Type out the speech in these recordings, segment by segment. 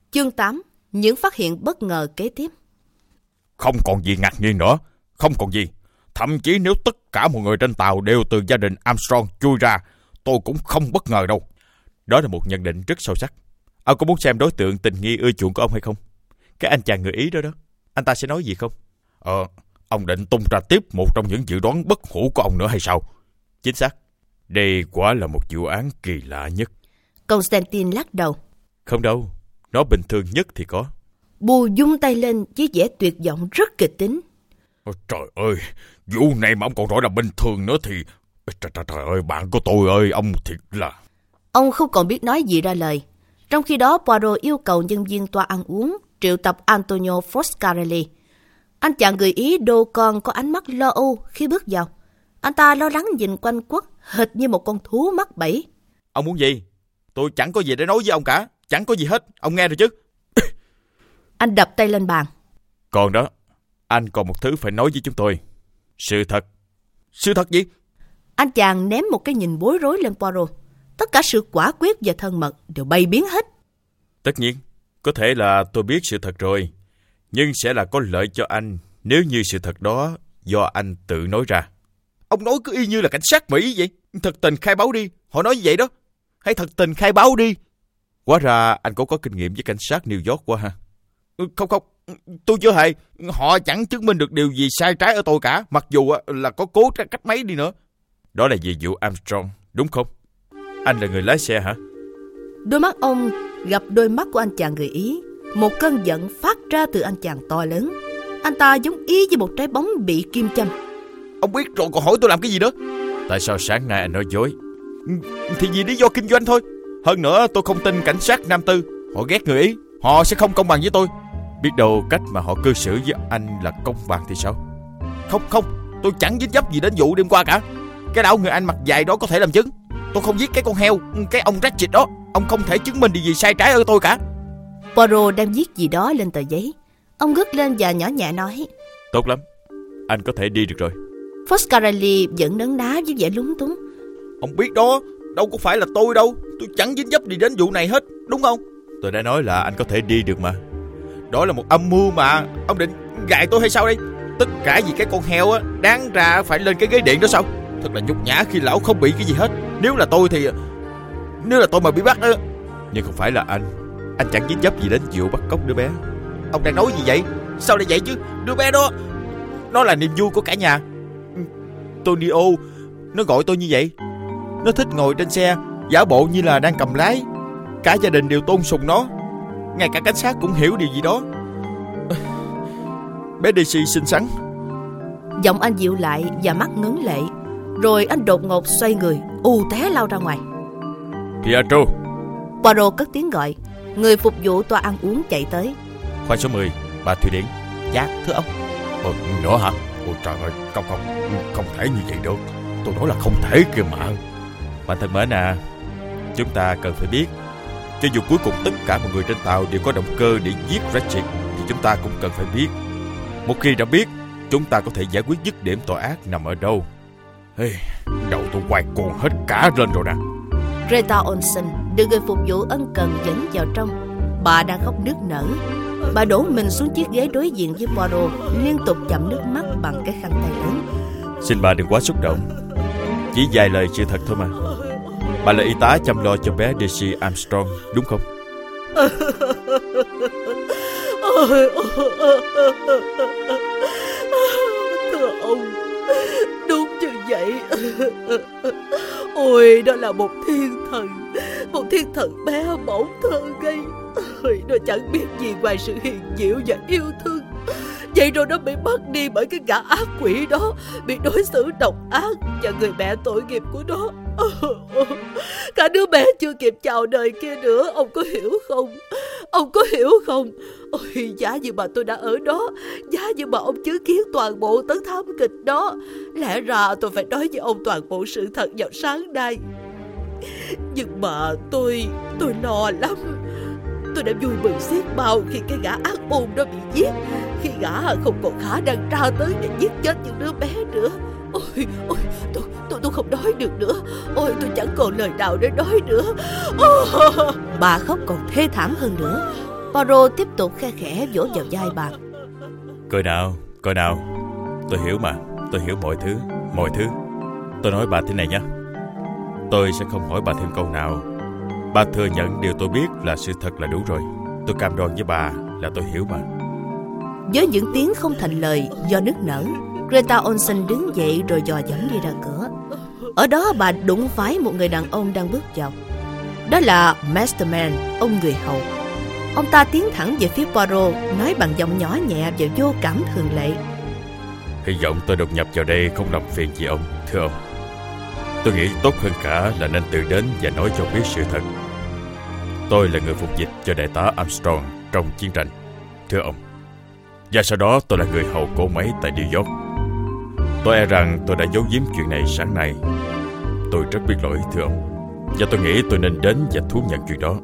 Chương 8. Những phát hiện bất ngờ kế tiếp. Không còn gì ngạc nhiên nữa. Không còn gì. Thậm chí nếu tất cả mọi người trên tàu đều từ gia đình Armstrong chui ra, tôi cũng không bất ngờ đâu. Đó là một nhận định rất sâu sắc. Ông có muốn xem đối tượng tình nghi ưa chuộng của ông hay không? Cái anh chàng người Ý đó, anh ta sẽ nói gì không? Ông định tung ra tiếp một trong những dự đoán bất hủ của ông nữa hay sao? Chính xác. Đây quả là một vụ án kỳ lạ nhất. Constantine lắc đầu. Không đâu, nó bình thường nhất thì có. Bù vung tay lên với vẻ tuyệt vọng rất kịch tính. Trời ơi, vụ này mà ông còn nói là bình thường nữa thì... Trời ơi, bạn của tôi ơi, ông thiệt là... Ông không còn biết nói gì ra lời. Trong khi đó, Poirot yêu cầu nhân viên toa ăn uống triệu tập Antonio Foscarelli. Anh chàng người Ý đô con có ánh mắt lo âu khi bước vào. Anh ta lo lắng nhìn quanh quất, hệt như một con thú mắc bẫy. Ông muốn gì? Tôi chẳng có gì để nói với ông cả. Chẳng có gì hết, ông nghe rồi chứ? Anh đập tay lên bàn. Còn đó, anh còn một thứ phải nói với chúng tôi. Sự thật. Sự thật gì? Anh chàng ném một cái nhìn bối rối lên Poirot. Tất cả sự quả quyết và thân mật đều bay biến hết. Tất nhiên, có thể là tôi biết sự thật rồi, nhưng sẽ là có lợi cho anh nếu như sự thật đó do anh tự nói ra. Ông nói cứ y như là cảnh sát Mỹ vậy. Thật tình khai báo đi, họ nói như vậy đó. Hãy thật tình khai báo đi. Hóa ra anh cũng có kinh nghiệm với cảnh sát New York quá ha. Không, tôi chưa hề. Họ chẳng chứng minh được điều gì sai trái ở tôi cả, mặc dù là có cố cách mấy đi nữa. Đó là về vụ Armstrong, đúng không? Anh là người lái xe hả? Đôi mắt ông gặp đôi mắt của anh chàng người Ý. Một cơn giận phát ra từ anh chàng to lớn. Anh ta giống y như một trái bóng bị kim châm. Ông biết rồi còn hỏi tôi làm cái gì nữa? Tại sao sáng nay anh nói dối? Thì vì lý do kinh doanh thôi. Hơn nữa tôi không tin cảnh sát Nam Tư. Họ ghét người Ý. Họ sẽ không công bằng với tôi. Biết đâu cách mà họ cư xử với anh là công bằng thì sao? Không, tôi chẳng dính dấp gì đến vụ đêm qua cả. Cái đảo người Anh mặt dài đó có thể làm chứng. Tôi không giết cái con heo, cái ông Ratchet đó. Ông không thể chứng minh điều gì sai trái ở tôi cả. Poirot đang viết gì đó lên tờ giấy. Ông ngước lên và nhỏ nhẹ nói: Tốt lắm, anh có thể đi được rồi. Foscarelli vẫn nấn ná với vẻ lúng túng. Ông biết đó, đâu có phải là tôi đâu. Tôi chẳng dính dấp gì đến vụ này hết, đúng không? Tôi đã nói là anh có thể đi được mà. Đó là một âm mưu mà. Ông định gài tôi hay sao đây? Tất cả vì cái con heo á, đáng ra phải lên cái ghế điện đó sao? Thật là nhục nhã khi lão không bị cái gì hết. Nếu là tôi mà bị bắt đó. Nhưng không phải là anh chẳng dính dấp gì đến vụ bắt cóc đứa bé. Ông đang nói gì vậy? Sao lại vậy chứ? Đứa bé đó, nó là niềm vui của cả nhà. Tonio, nó gọi tôi như vậy. Nó thích ngồi trên xe, giả bộ như là đang cầm lái. Cả gia đình đều tôn sùng nó. Ngay cả cảnh sát cũng hiểu điều gì đó. Bé Daisy xinh xắn. Giọng anh dịu lại và mắt ngấn lệ. Rồi anh đột ngột xoay người, té lao ra ngoài. Pietro. Poirot cất tiếng gọi. Người phục vụ toa ăn uống chạy tới. Khoang số 10, bà Thụy Điển. Dạ, thưa ông. Nữa hả? Ôi trời ơi, không thể như vậy được. Tôi nói là không thể kìa mà. Bạn thân mến à, chúng ta cần phải biết, cho dù cuối cùng tất cả mọi người trên tàu đều có động cơ để giết Ratchet, thì chúng ta cũng cần phải biết. Một khi đã biết, chúng ta có thể giải quyết dứt điểm tội ác nằm ở đâu. Đầu tôi quay cuồng hết cả lên rồi nè. Greta Olsen được người phục vụ ân cần dẫn vào trong. Bà đang khóc nức nở. Bà đổ mình xuống chiếc ghế đối diện với Poirot, liên tục chậm nước mắt bằng cái khăn tay lớn. Xin bà đừng quá xúc động. Chỉ vài lời sự thật thôi mà. Bà là y tá chăm lo cho bé Daisy Armstrong, đúng không? Thưa ông, đúng như vậy. Ôi, đó là một thiên thần bé bỏng thơ ngây. Ôi, nó chẳng biết gì ngoài sự hiền diệu và yêu thương. Vậy rồi nó bị bắt đi bởi cái gã ác quỷ đó, bị đối xử độc ác, và người mẹ tội nghiệp của nó. Cả đứa bé chưa kịp chào đời kia nữa. Ông có hiểu không? Ông có hiểu không? Ôi, giá như mà tôi đã ở đó, giá như mà ông chứng kiến toàn bộ tấn thám kịch đó, lẽ ra tôi phải nói với ông toàn bộ sự thật vào sáng nay. Nhưng mà tôi lo lắm. Tôi đã vui mừng xiết bao khi cái gã ác ôn đó bị giết, khi gã không còn khả năng tra tấn để giết chết những đứa bé nữa. Ôi, tôi không nói được nữa. Ôi, tôi chẳng còn lời nào để nói nữa. Bà khóc còn thê thảm hơn nữa. Poirot tiếp tục khe khẽ vỗ vào vai bà. Coi nào. Tôi hiểu mà, tôi hiểu mọi thứ. Tôi nói bà thế này nhé. Tôi sẽ không hỏi bà thêm câu nào. Bà thừa nhận điều tôi biết là sự thật là đủ rồi. Tôi cam đoan với bà là tôi hiểu mà. Với những tiếng không thành lời do nức nở, Greta Olsen đứng dậy rồi dò dẫm đi ra cửa. Ở đó bà đụng phải một người đàn ông đang bước vào. Đó là Masterman, ông người hầu. Ông ta tiến thẳng về phía Poirot, nói bằng giọng nhỏ nhẹ và vô cảm thường lệ. Hy vọng tôi đột nhập vào đây không làm phiền gì ông, thưa ông. Tôi nghĩ tốt hơn cả là nên tự đến và nói cho biết sự thật. Tôi là người phục dịch cho đại tá Armstrong trong chiến tranh, thưa ông. Và sau đó tôi là người hầu cỗ máy tại New York. Tôi e rằng tôi đã giấu giếm chuyện này sáng nay. Tôi rất biết lỗi, thưa ông. Và tôi nghĩ tôi nên đến và thú nhận chuyện đó.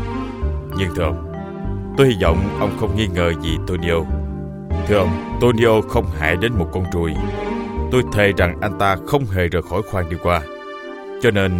Nhưng thưa ông, tôi hy vọng ông không nghi ngờ gì Tonio. Thưa ông, Tonio không hại đến một con ruồi. Tôi thề rằng anh ta không hề rời khỏi khoang đi qua. Cho nên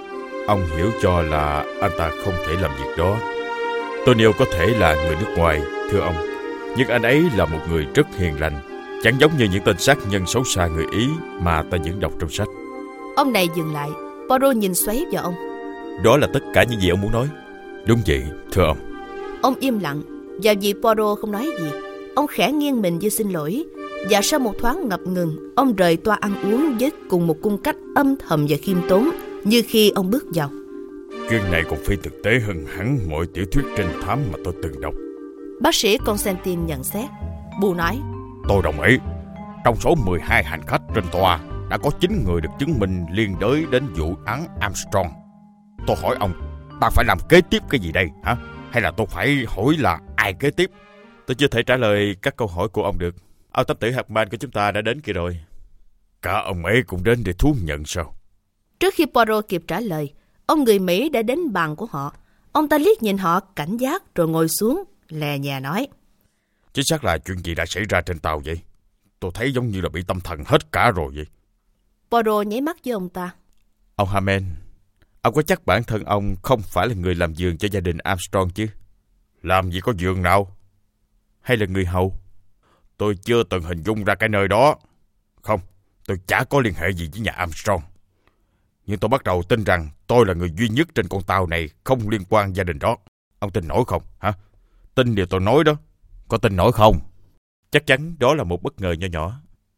ông hiểu cho là anh ta không thể làm việc đó. Tonio có thể là người nước ngoài, thưa ông, nhưng anh ấy là một người rất hiền lành, chẳng giống như những tên sát nhân xấu xa người Ý mà ta vẫn đọc trong sách. Ông này dừng lại. Poirot nhìn xoáy vào ông. Đó là tất cả những gì ông muốn nói? Đúng vậy, thưa ông. Ông im lặng, và vì Poirot không nói gì, ông khẽ nghiêng mình như xin lỗi. Và sau một thoáng ngập ngừng, ông rời toa ăn uống với cùng một cung cách âm thầm và khiêm tốn như khi ông bước vào. Chuyện này còn phi thực tế hơn hẳn mọi tiểu thuyết trinh thám mà tôi từng đọc. Bác sĩ Constantine nhận xét. Bù nói. Tôi đồng ý. Trong số 12 hành khách trên toa đã có 9 người được chứng minh liên đới đến vụ án Armstrong. Tôi hỏi ông, ta phải làm kế tiếp cái gì đây hả? Hay là tôi phải hỏi là ai kế tiếp? Tôi chưa thể trả lời các câu hỏi của ông được. Ông thám tử Hartman của chúng ta đã đến kia rồi. Cả ông ấy cũng đến để thú nhận sao? Trước khi Poirot kịp trả lời, ông người Mỹ đã đến bàn của họ. Ông ta liếc nhìn họ cảnh giác rồi ngồi xuống, lè nhè nói. Chính xác là chuyện gì đã xảy ra trên tàu vậy? Tôi thấy giống như là bị tâm thần hết cả rồi vậy. Poirot nháy mắt với ông ta. Ông Hammond, ông có chắc bản thân ông không phải là người làm giường cho gia đình Armstrong chứ? Làm gì có giường nào? Hay là người hầu? Tôi chưa từng hình dung ra cái nơi đó. Không, tôi chả có liên hệ gì với nhà Armstrong. Nhưng tôi bắt đầu tin rằng tôi là người duy nhất trên con tàu này không liên quan gia đình đó. Ông tin nổi không, hả? Tin điều tôi nói đó. Có tin nổi không? Chắc chắn đó là một bất ngờ nho nhỏ.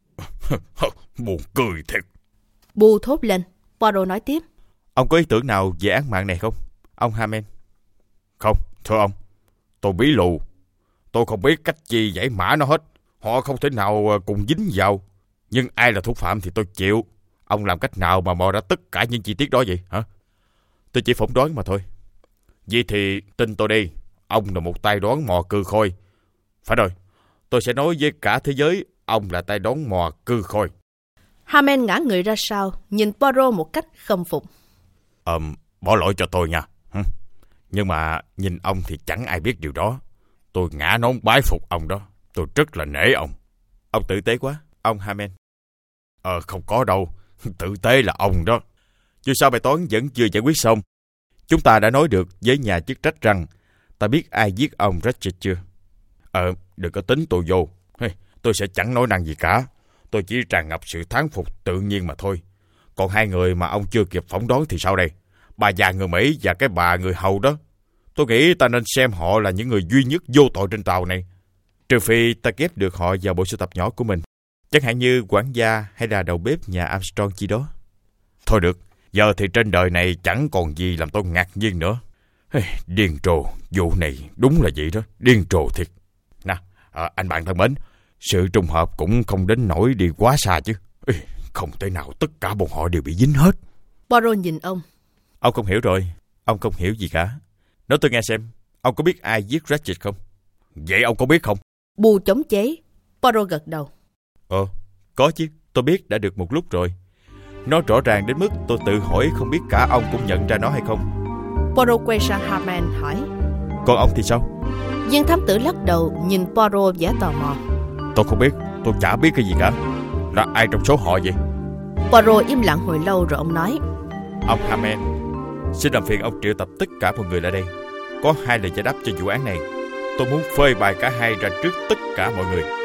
Buồn cười thiệt. Bù thốt lên. Poirot nói tiếp. Ông có ý tưởng nào về án mạng này không, ông Hammond? Không, thưa ông. Tôi bí lù. Tôi không biết cách chi giải mã nó hết. Họ không thể nào cùng dính vào. Nhưng ai là thủ phạm thì tôi chịu. Ông làm cách nào mà mò ra tất cả những chi tiết đó vậy hả? Tôi chỉ phỏng đoán mà thôi. Vậy thì tin tôi đi. Ông là một tay đoán mò cư khôi. Phải rồi. Tôi sẽ nói với cả thế giới ông là tay đoán mò cư khôi. Hammond ngã người ra sau, nhìn Poirot một cách khâm phục. Bỏ lỗi cho tôi nha. Nhưng mà nhìn ông thì chẳng ai biết điều đó. Tôi ngã nón bái phục ông đó. Tôi rất là nể ông. Ông tử tế quá, ông Hammond. Không có đâu. Tử tế là ông đó. Dù sao bài toán vẫn chưa giải quyết xong. Chúng ta đã nói được với nhà chức trách rằng ta biết ai giết ông Ratchet chưa? Đừng có tính tôi vô. Tôi sẽ chẳng nói năng gì cả. Tôi chỉ tràn ngập sự thán phục tự nhiên mà thôi. Còn hai người mà ông chưa kịp phỏng đoán thì sao đây? Bà già người Mỹ và cái bà người hầu đó. Tôi nghĩ ta nên xem họ là những người duy nhất vô tội trên tàu này. Trừ phi ta ghép được họ vào bộ sưu tập nhỏ của mình. Chẳng hạn như quản gia hay là đầu bếp nhà Armstrong chi đó. Thôi được, giờ thì trên đời này chẳng còn gì làm tôi ngạc nhiên nữa. Điên rồ, vụ này đúng là vậy đó, điên rồ thiệt. Nè, anh bạn thân mến, sự trùng hợp cũng không đến nỗi đi quá xa chứ. Không thể nào tất cả bọn họ đều bị dính hết. Poirot nhìn ông. Ông không hiểu rồi, ông không hiểu gì cả. Nói tôi nghe xem, ông có biết ai giết Ratchet không? Vậy ông có biết không? Bù chống chế. Poirot gật đầu. Có chứ, tôi biết đã được một lúc rồi. Nó rõ ràng đến mức tôi tự hỏi không biết cả ông cũng nhận ra nó hay không. Poirot quay sang Hartman hỏi. Còn ông thì sao? Viên thám tử lắc đầu nhìn Poirot vẻ tò mò. Tôi không biết, tôi chả biết cái gì cả. Là ai trong số họ vậy? Poirot im lặng hồi lâu rồi ông nói. Ông Hammond, xin làm phiền ông triệu tập tất cả mọi người lại đây. Có 2 lời giải đáp cho vụ án này. Tôi muốn phơi bày cả hai ra trước tất cả mọi người.